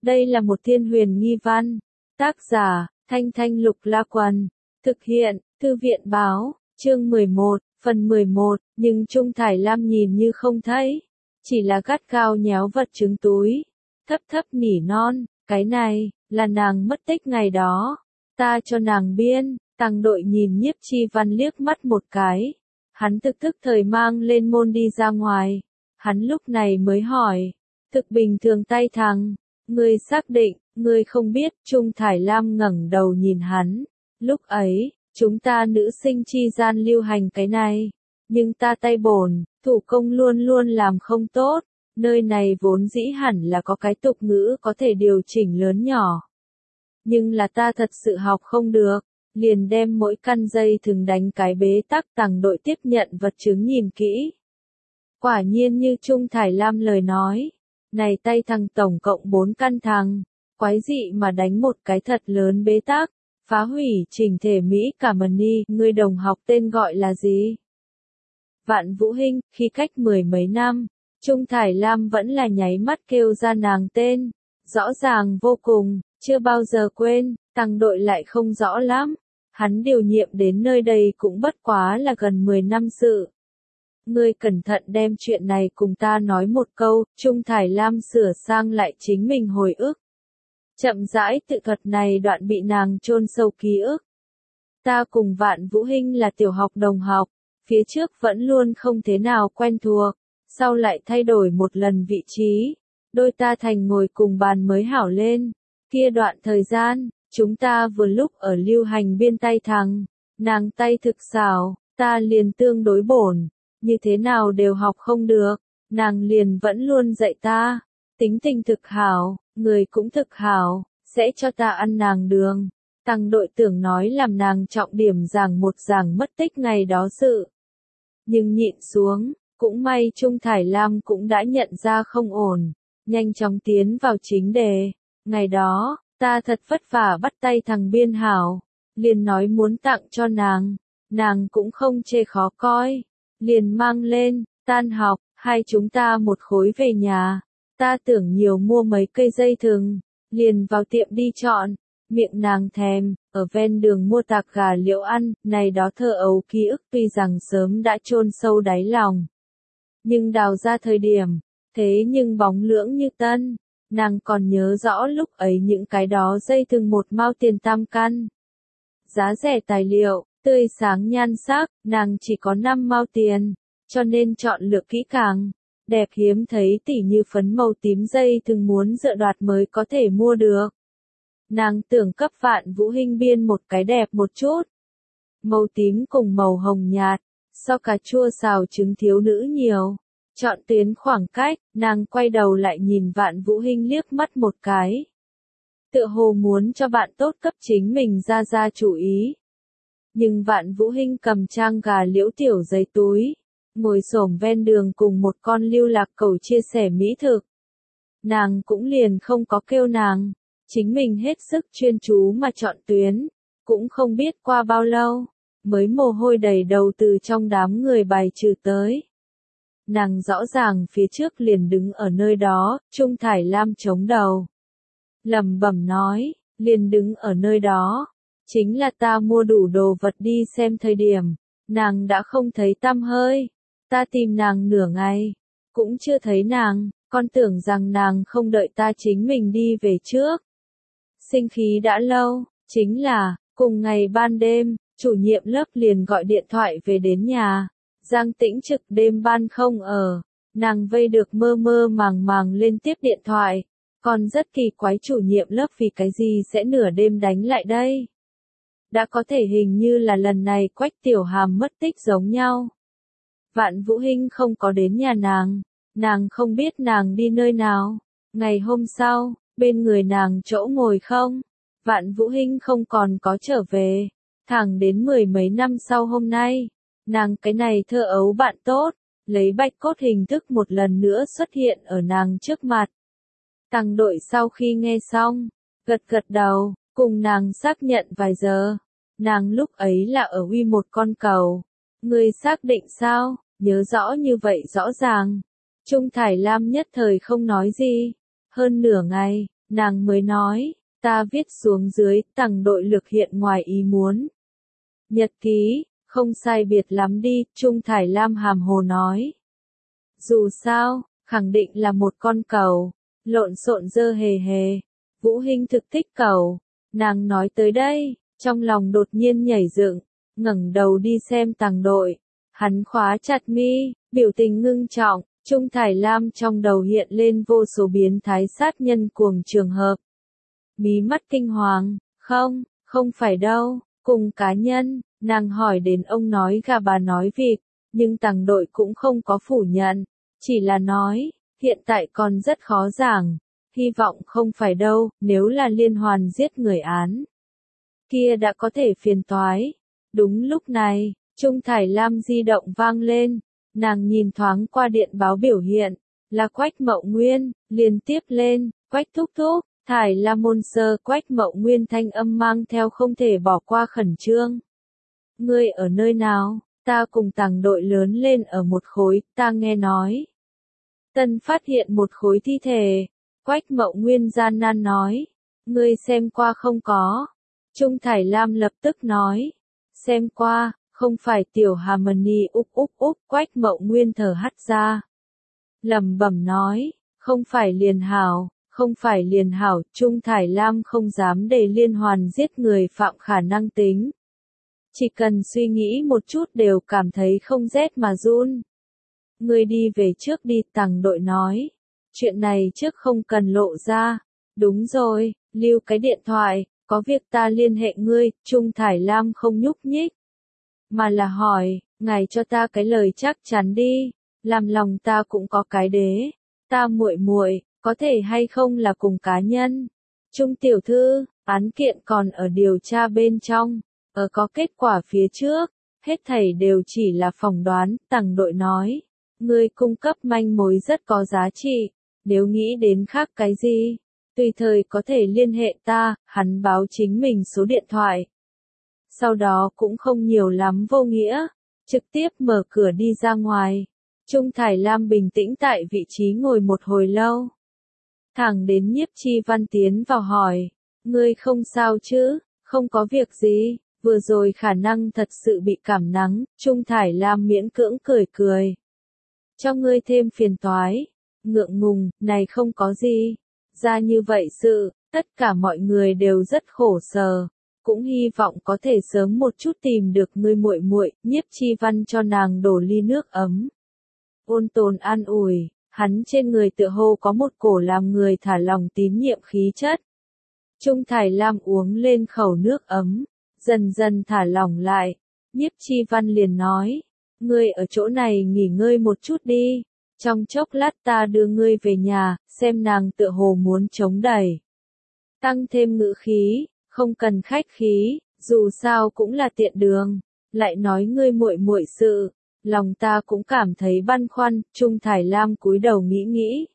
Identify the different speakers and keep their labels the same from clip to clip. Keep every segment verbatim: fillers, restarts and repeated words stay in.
Speaker 1: Đây là một thiên huyền nghi văn. Tác giả, Thanh Thanh Lục La Quần. Thực hiện, Thư viện Báo, chương mười một, phần mười một, nhưng Trung Thải Lam nhìn như không thấy. Chỉ là gắt gao nhéo vật trứng túi. Thấp thấp nỉ non, cái này, là nàng mất tích ngày đó. Ta cho nàng biên, Tăng Đội nhìn Nhiếp Chi Văn liếc mắt một cái. Hắn thực thức thời mang lên môn đi ra ngoài. Hắn lúc này mới hỏi. Thực bình thường tay thằng. Ngươi xác định, ngươi không biết. Trung Thải Lam ngẩng đầu nhìn hắn. Lúc ấy, chúng ta nữ sinh chi gian lưu hành cái này. Nhưng ta tay bổn, thủ công luôn luôn làm không tốt. Nơi này vốn dĩ hẳn là có cái tục ngữ có thể điều chỉnh lớn nhỏ. Nhưng là ta thật sự học không được. Liền đem mỗi căn dây thừng đánh cái bế tắc. Tăng Đội tiếp nhận vật chứng nhìn kỹ. Quả nhiên như Trung Thải Lam lời nói. Này tay thằng tổng cộng bốn căn thằng. Quái dị mà đánh một cái thật lớn bế tắc. Phá hủy chỉnh thể Mỹ cả mần ni. Người đồng học tên gọi là gì? Vạn Vũ Hinh. Khi cách mười mấy năm, Trung Thải Lam vẫn là nháy mắt kêu ra nàng tên. Rõ ràng vô cùng, chưa bao giờ quên. Tăng Đội lại không rõ lắm. Hắn điều nhiệm đến nơi đây cũng bất quá là gần mười năm sự. Ngươi cẩn thận đem chuyện này cùng ta nói một câu. Trung Thải Lam sửa sang lại chính mình hồi ức. Chậm rãi tự thuật này đoạn bị nàng chôn sâu ký ức. Ta cùng Vạn Vũ Hinh là tiểu học đồng học. Phía trước vẫn luôn không thế nào quen thuộc. Sau lại thay đổi một lần vị trí. Đôi ta thành ngồi cùng bàn mới hảo lên. Kia đoạn thời gian, chúng ta vừa lúc ở lưu hành biên tay thằng. Nàng tay thực xảo, ta liền tương đối bổn. Như thế nào đều học không được. Nàng liền vẫn luôn dạy ta. Tính tình thực hảo, người cũng thực hảo. Sẽ cho ta ăn nàng đường. Tăng Đội tưởng nói làm nàng trọng điểm giảng một giảng mất tích ngày đó sự. Nhưng nhịn xuống, cũng may Trung Thải Lam cũng đã nhận ra không ổn. Nhanh chóng tiến vào chính đề. Ngày đó, ta thật vất vả bắt tay thằng biên hảo. Liền nói muốn tặng cho nàng. Nàng cũng không chê khó coi. Liền mang lên, tan học, hai chúng ta một khối về nhà. Ta tưởng nhiều mua mấy cây dây thừng. Liền vào tiệm đi chọn. Miệng nàng thèm, ở ven đường mua tạc gà liễu ăn. Này đó thơ ấu ký ức tuy rằng sớm đã chôn sâu đáy lòng. Nhưng đào ra thời điểm, thế nhưng bóng lưỡng như tân. Nàng còn nhớ rõ lúc ấy những cái đó dây thừng một mao tiền tam căn. Giá rẻ tài liệu, tươi sáng nhan sắc, nàng chỉ có năm mao tiền. Cho nên chọn lựa kỹ càng. Đẹp hiếm thấy tỉ như phấn màu tím dây thừng muốn dựa đoạt mới có thể mua được. Nàng tưởng cấp Vạn Vũ Hinh biên một cái đẹp một chút. Màu tím cùng màu hồng nhạt. So cà chua xào trứng thiếu nữ nhiều. Chọn tuyến khoảng cách, nàng quay đầu lại nhìn Vạn Vũ Hinh liếc mắt một cái. Tựa hồ muốn cho bạn tốt cấp chính mình ra ra chủ ý. Nhưng Vạn Vũ Hinh cầm trang gà liễu tiểu giấy túi. Ngồi xổm ven đường cùng một con lưu lạc cầu chia sẻ mỹ thực. Nàng cũng liền không có kêu nàng. Chính mình hết sức chuyên chú mà chọn tuyến. Cũng không biết qua bao lâu. Mới mồ hôi đầy đầu từ trong đám người bài trừ tới. Nàng rõ ràng phía trước liền đứng ở nơi đó. Trung Thải Lam chống đầu. Lẩm bẩm nói. Liền đứng ở nơi đó. Chính là ta mua đủ đồ vật đi xem thời điểm. Nàng đã không thấy tăm hơi. Ta tìm nàng nửa ngày. Cũng chưa thấy nàng. Con tưởng rằng nàng không đợi ta chính mình đi về trước. Sinh khí đã lâu. Chính là, cùng ngày ban đêm, chủ nhiệm lớp liền gọi điện thoại về đến nhà. Giang Tĩnh trực đêm ban không ở. Nàng vây được mơ mơ màng màng lên tiếp điện thoại. Còn rất kỳ quái chủ nhiệm lớp vì cái gì sẽ nửa đêm đánh lại đây. Đã có thể hình như là lần này Quách Tiểu Hàm mất tích giống nhau. Vạn Vũ Hinh không có đến nhà nàng. Nàng không biết nàng đi nơi nào. Ngày hôm sau, bên người nàng chỗ ngồi không. Vạn Vũ Hinh không còn có trở về. Thẳng đến mười mấy năm sau hôm nay. Nàng cái này thơ ấu bạn tốt. Lấy bạch cốt hình thức một lần nữa xuất hiện ở nàng trước mặt. Tăng Đội sau khi nghe xong. Gật gật đầu. Cùng nàng xác nhận vài giờ. Nàng lúc ấy là ở uy một con cầu. Ngươi xác định sao? Nhớ rõ như vậy rõ ràng. Trung Thải Lam nhất thời không nói gì. Hơn nửa ngày, nàng mới nói, ta viết xuống dưới, tầng đội lực hiện ngoài ý muốn. Nhật ký, không sai biệt lắm đi, Trung Thải Lam hàm hồ nói. Dù sao, khẳng định là một con cẩu, lộn xộn dơ hề hề. Vũ Hinh thực thích cẩu, nàng nói tới đây, trong lòng đột nhiên nhảy dựng, ngẩng đầu đi xem tầng đội. Hắn khóa chặt mi, biểu tình ngưng trọng, Trung Thải Lam trong đầu hiện lên vô số biến thái sát nhân cuồng trường hợp. Mí mắt kinh hoàng, không, không phải đâu, cùng cá nhân, nàng hỏi đến ông nói gà bà nói vịt, nhưng tầng đội cũng không có phủ nhận, chỉ là nói, hiện tại còn rất khó giảng, hy vọng không phải đâu, nếu là liên hoàn giết người án. Kia đã có thể phiền toái. Đúng lúc này, Trung Thải Lam di động vang lên, nàng nhìn thoáng qua điện báo biểu hiện, là Quách Mậu Nguyên, liền tiếp lên, Quách thúc thúc, Thải Lam môn sơ. Quách Mậu Nguyên thanh âm mang theo không thể bỏ qua khẩn trương. Ngươi ở nơi nào? Ta cùng tầng đội lớn lên ở một khối, ta nghe nói. Tân phát hiện một khối thi thể. Quách Mậu Nguyên gian nan nói. Ngươi xem qua không có? Trung Thải Lam lập tức nói. Xem qua, không phải tiểu Harmony úp úp úp. Quách Mậu Nguyên thở hắt ra. Lẩm bẩm nói, không phải liền hảo, không phải liền hảo. Trung Thải Lam không dám để liên hoàn giết người phạm khả năng tính. Chỉ cần suy nghĩ một chút đều cảm thấy không rét mà run. Ngươi đi về trước đi, tầng đội nói. Chuyện này trước không cần lộ ra. Đúng rồi, lưu cái điện thoại, có việc ta liên hệ ngươi. Trung Thải Lam không nhúc nhích, mà là hỏi, ngài cho ta cái lời chắc chắn đi, làm lòng ta cũng có cái đế. Ta muội muội, có thể hay không là cùng cá nhân. Trung tiểu thư, án kiện còn ở điều tra bên trong, ở có kết quả phía trước, hết thảy đều chỉ là phỏng đoán. Tầng đội nói, ngươi cung cấp manh mối rất có giá trị, nếu nghĩ đến khác cái gì, tùy thời có thể liên hệ ta. Hắn báo chính mình số điện thoại. Sau đó cũng không nhiều lắm vô nghĩa, trực tiếp mở cửa đi ra ngoài. Trung Thải Lam bình tĩnh tại vị trí ngồi một hồi lâu. Thẳng đến Nhiếp Chi Văn tiến vào hỏi, ngươi không sao chứ? Không có việc gì, vừa rồi khả năng thật sự bị cảm nắng. Trung Thải Lam miễn cưỡng cười cười. Cho ngươi thêm phiền toái. Ngượng ngùng, này không có gì. Ra như vậy sự, tất cả mọi người đều rất khổ sở. Cũng hy vọng có thể sớm một chút tìm được ngươi muội muội. Nhiếp Chi Văn cho nàng đổ ly nước ấm. Ôn tồn an ủi, hắn trên người tựa hồ có một cổ làm người thả lòng tín nhiệm khí chất. Trung Thải Lam uống lên khẩu nước ấm, dần dần thả lỏng lại. Nhiếp Chi Văn liền nói, ngươi ở chỗ này nghỉ ngơi một chút đi, trong chốc lát ta đưa ngươi về nhà. Xem nàng tựa hồ muốn chống đẩy, tăng thêm ngữ khí, không cần khách khí, dù sao cũng là tiện đường, lại nói ngươi muội muội sự, lòng ta cũng cảm thấy băn khoăn. Trung Thải Lam cúi đầu nghĩ nghĩ,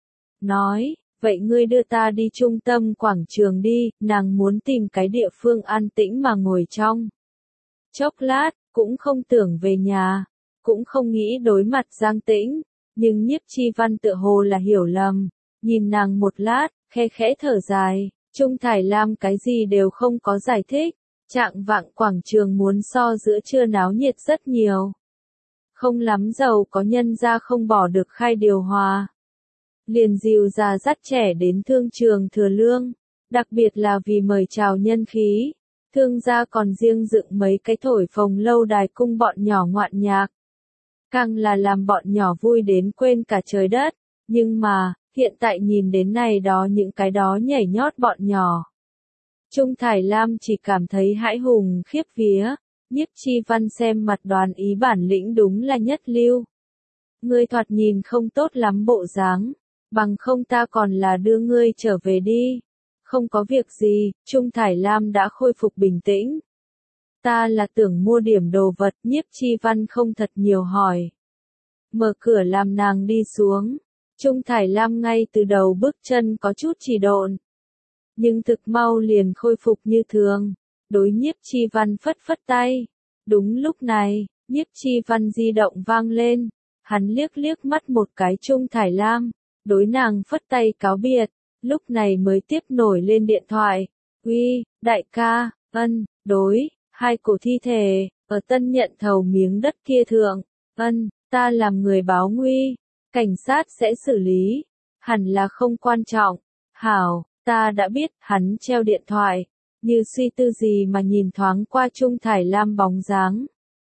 Speaker 1: nói, vậy ngươi đưa ta đi trung tâm quảng trường đi. Nàng muốn tìm cái địa phương an tĩnh mà ngồi trong chốc lát, cũng không tưởng về nhà, cũng không nghĩ đối mặt Giang Tĩnh, nhưng Nhiếp Chi Văn tựa hồ là hiểu lầm, nhìn nàng một lát, khe khẽ thở dài. Trung Thải Lam cái gì đều không có giải thích, trạng vạng quảng trường muốn so giữa trưa náo nhiệt rất nhiều. Không lắm giàu có nhân ra không bỏ được khai điều hòa. Liền dìu già dắt trẻ đến thương trường Thừa Lương, đặc biệt là vì mời chào nhân khí. Thương gia còn riêng dựng mấy cái thổi phồng lâu đài cung bọn nhỏ ngoạn nhạc. Càng là làm bọn nhỏ vui đến quên cả trời đất, nhưng mà, hiện tại nhìn đến này đó những cái đó nhảy nhót bọn nhỏ. Trung Thải Lam chỉ cảm thấy hãi hùng khiếp vía. Nhiếp Chi Văn xem mặt đoán ý bản lĩnh đúng là nhất lưu. Ngươi thoạt nhìn không tốt lắm bộ dáng, bằng không ta còn là đưa ngươi trở về đi. Không có việc gì. Trung Thải Lam đã khôi phục bình tĩnh. Ta là tưởng mua điểm đồ vật. Nhiếp Chi Văn không thật nhiều hỏi, mở cửa làm nàng đi xuống. Trung Thải Lam ngay từ đầu bước chân có chút trì độn, nhưng thực mau liền khôi phục như thường. Đối Nhiếp Chi Văn phất phất tay. Đúng lúc này, Nhiếp Chi Văn di động vang lên. Hắn liếc liếc mắt một cái Trung Thải Lam, đối nàng phất tay cáo biệt. lúc này mới tiếp nổi lên điện thoại. Uy, đại ca, ân, đối, hai cổ thi thể, ở tân nhận thầu miếng đất kia thượng, ân, ta làm người báo nguy, cảnh sát sẽ xử lý, hẳn là không quan trọng. Hảo, ta đã biết, hắn treo điện thoại, như suy tư gì mà nhìn thoáng qua Trung Thải Lam bóng dáng.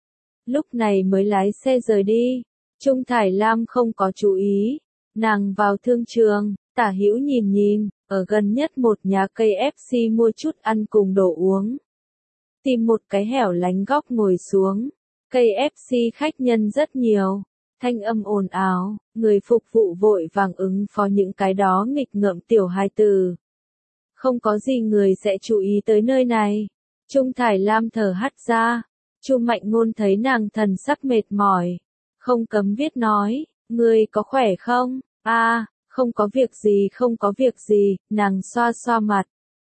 Speaker 1: Lúc này mới lái xe rời đi, Trung Thải Lam không có chú ý, nàng vào thương trường, tả hữu nhìn nhìn, ở gần nhất một nhà cây ép xê mua chút ăn cùng đồ uống. Tìm một cái hẻo lánh góc ngồi xuống, cây ép xê khách nhân rất nhiều, thanh âm ồn ào, người phục vụ vội vàng ứng phó những cái đó nghịch ngợm tiểu hài tử. Không có gì người sẽ chú ý tới nơi này. Trung Thải Lam thở hắt ra, Chu Mạnh Ngôn thấy nàng thần sắc mệt mỏi, không cấm viết nói, ngươi có khỏe không? A, à, không có việc gì không có việc gì, nàng xoa xoa mặt.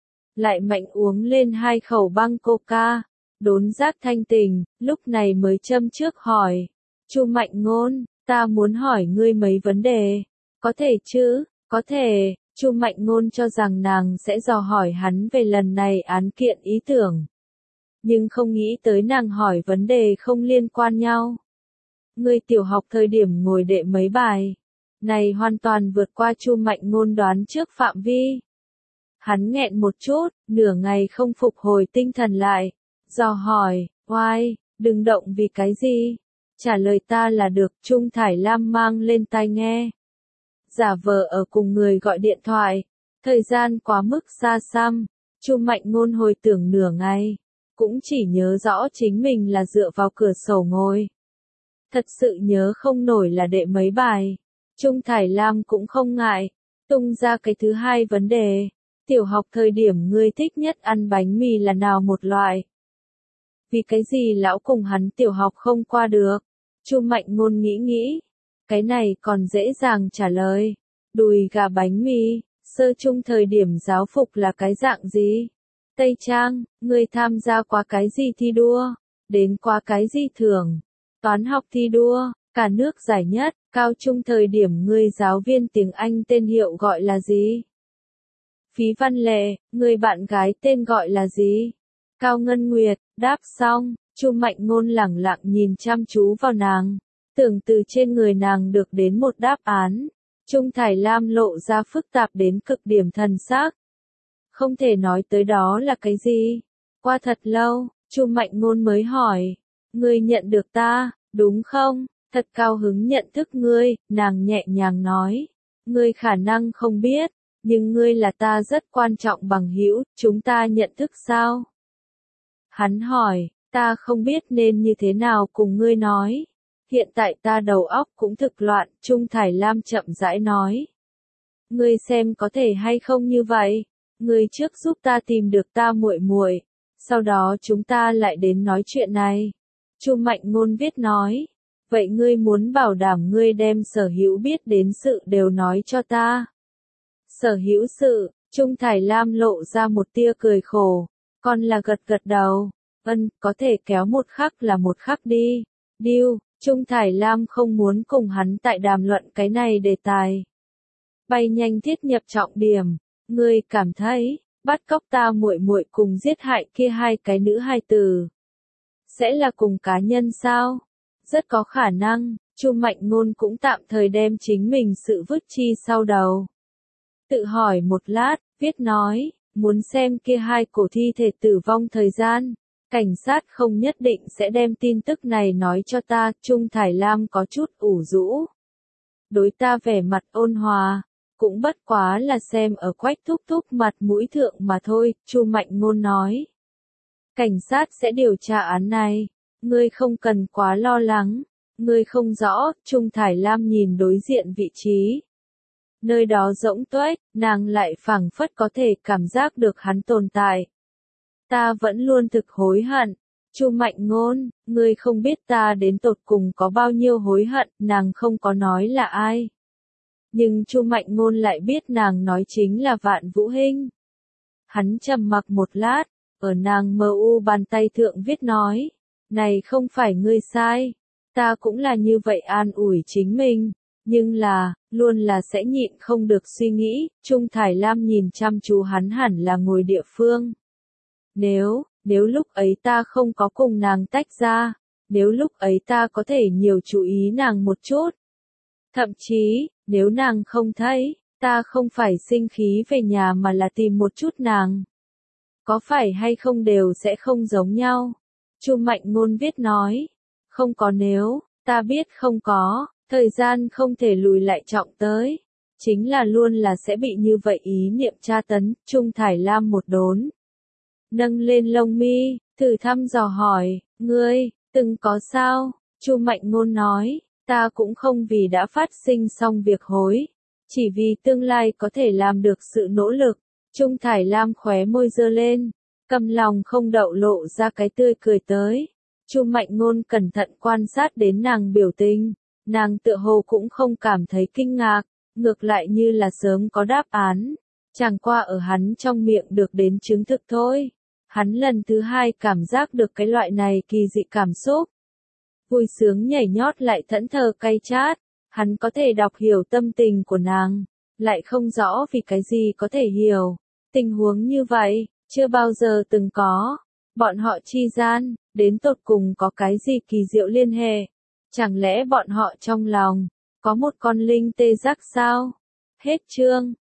Speaker 1: Lại mạnh uống lên hai khẩu băng coca, đốn giác thanh tình, lúc này mới châm trước hỏi. Chu Mạnh Ngôn, ta muốn hỏi ngươi mấy vấn đề. Có thể chứ, có thể. Chu Mạnh Ngôn cho rằng nàng sẽ dò hỏi hắn về lần này án kiện ý tưởng. Nhưng không nghĩ tới nàng hỏi vấn đề không liên quan nhau. Ngươi tiểu học thời điểm ngồi đệ mấy bài. Này hoàn toàn vượt qua Chu Mạnh Ngôn đoán trước phạm vi. Hắn nghẹn một chút, nửa ngày không phục hồi tinh thần lại. Dò hỏi, oai, đừng động vì cái gì? Trả lời ta là được. Trung Thải Lam mang lên tai nghe. Giả vờ ở cùng người gọi điện thoại. Thời gian quá mức xa xăm. Chu Mạnh Ngôn hồi tưởng nửa ngày. Cũng chỉ nhớ rõ chính mình là dựa vào cửa sổ ngồi. Thật sự nhớ không nổi là đệ mấy bài. Trung Thải Lam cũng không ngại. Tung ra cái thứ hai vấn đề. Tiểu học thời điểm ngươi thích nhất ăn bánh mì là nào một loại? Vì cái gì lão cùng hắn tiểu học không qua được? Chu Mạnh Ngôn nghĩ nghĩ. Cái này còn dễ dàng trả lời. Đùi gà bánh mì, sơ trung thời điểm giáo phục là cái dạng gì? Tây Trang, ngươi tham gia qua cái gì thi đua? Đến qua cái gì thưởng? Toán học thi đua, cả nước giải nhất, cao trung thời điểm ngươi giáo viên tiếng Anh tên hiệu gọi là gì? Phí Văn Lệ, người bạn gái tên gọi là gì? Cao Ngân Nguyệt, đáp xong, Chu Mạnh Ngôn lẳng lặng nhìn chăm chú vào nàng, tưởng từ trên người nàng được đến một đáp án. Trung Thải Lam lộ ra phức tạp đến cực điểm thần sắc. Không thể nói tới đó là cái gì. Qua thật lâu, Chu Mạnh Ngôn mới hỏi, ngươi nhận được ta, đúng không? Thật cao hứng nhận thức ngươi, nàng nhẹ nhàng nói. Ngươi khả năng không biết, nhưng ngươi là ta rất quan trọng bằng hữu, chúng ta nhận thức sao? Hắn hỏi, ta không biết nên như thế nào cùng ngươi nói. Hiện tại ta đầu óc cũng thực loạn, Trung Thải Lam chậm rãi nói. Ngươi xem có thể hay không như vậy? Ngươi trước giúp ta tìm được ta muội muội, sau đó chúng ta lại đến nói chuyện này. Chu Mạnh Ngôn viết nói. Vậy ngươi muốn bảo đảm ngươi đem sở hữu biết đến sự đều nói cho ta. Sở hữu sự, Trung Thải Lam lộ ra một tia cười khổ, còn là gật gật đầu. Ân, có thể kéo một khắc là một khắc đi. Deal. Trung Thải Lam không muốn cùng hắn tại đàm luận cái này đề tài. Bay nhanh thiết nhập trọng điểm, ngươi cảm thấy, bắt cóc ta muội muội cùng giết hại kia hai cái nữ hài tử. Sẽ là cùng cá nhân sao? Rất có khả năng, Chu Mạnh Ngôn cũng tạm thời đem chính mình sự vứt chi sau đầu. Tự hỏi một lát, viết nói, muốn xem kia hai cổ thi thể tử vong thời gian. Cảnh sát không nhất định sẽ đem tin tức này nói cho ta, Trung Thải Lam có chút ủ rũ. Đối ta vẻ mặt ôn hòa, cũng bất quá là xem ở Quách thúc thúc mặt mũi thượng mà thôi, Chu Mạnh Ngôn nói. Cảnh sát sẽ điều tra án này, ngươi không cần quá lo lắng, ngươi không rõ, Trung Thải Lam nhìn đối diện vị trí. Nơi đó rỗng tuếch, nàng lại phảng phất có thể cảm giác được hắn tồn tại. Ta vẫn luôn thực hối hận. Chu Mạnh Ngôn, ngươi không biết ta đến tột cùng có bao nhiêu hối hận, nàng không có nói là ai. Nhưng Chu Mạnh Ngôn lại biết nàng nói chính là Vạn Vũ Hinh. Hắn trầm mặc một lát, ở nàng mờ u bàn tay thượng viết nói, này không phải ngươi sai, ta cũng là như vậy an ủi chính mình, Nhưng là, luôn là sẽ nhịn không được suy nghĩ, Trung Thải Lam nhìn chăm chú hắn hẳn là ngồi địa phương. Nếu, nếu lúc ấy ta không có cùng nàng tách ra, nếu lúc ấy ta có thể nhiều chú ý nàng một chút. Thậm chí, nếu nàng không thấy, ta không phải sinh khí về nhà mà là tìm một chút nàng. Có phải hay không đều sẽ không giống nhau. Chu Mạnh Ngôn viết nói. Không có nếu, ta biết không có, thời gian không thể lùi lại trọng tới. Chính là luôn là sẽ bị như vậy ý niệm tra tấn, Trung Thải Lam một đốn. Nâng lên lông mi, thử thăm dò hỏi, ngươi, từng có sao? Chu Mạnh Ngôn nói, ta cũng không vì đã phát sinh xong việc hối. Chỉ vì tương lai có thể làm được sự nỗ lực. Trung Thải Lam khóe môi giơ lên, cầm lòng không đậu lộ ra cái tươi cười tới. Chu Mạnh Ngôn cẩn thận quan sát đến nàng biểu tình, nàng tựa hồ cũng không cảm thấy kinh ngạc, ngược lại như là sớm có đáp án, chẳng qua ở hắn trong miệng được đến chứng thực thôi. Hắn lần thứ hai cảm giác được cái loại này kỳ dị cảm xúc. Vui sướng nhảy nhót lại thẫn thờ cay chát, hắn có thể đọc hiểu tâm tình của nàng, lại không rõ vì cái gì có thể hiểu. Tình huống như vậy, chưa bao giờ từng có. Bọn họ chi gian, đến tột cùng có cái gì kỳ diệu liên hệ? Chẳng lẽ bọn họ trong lòng, có một con linh tê giác sao? Hết chương.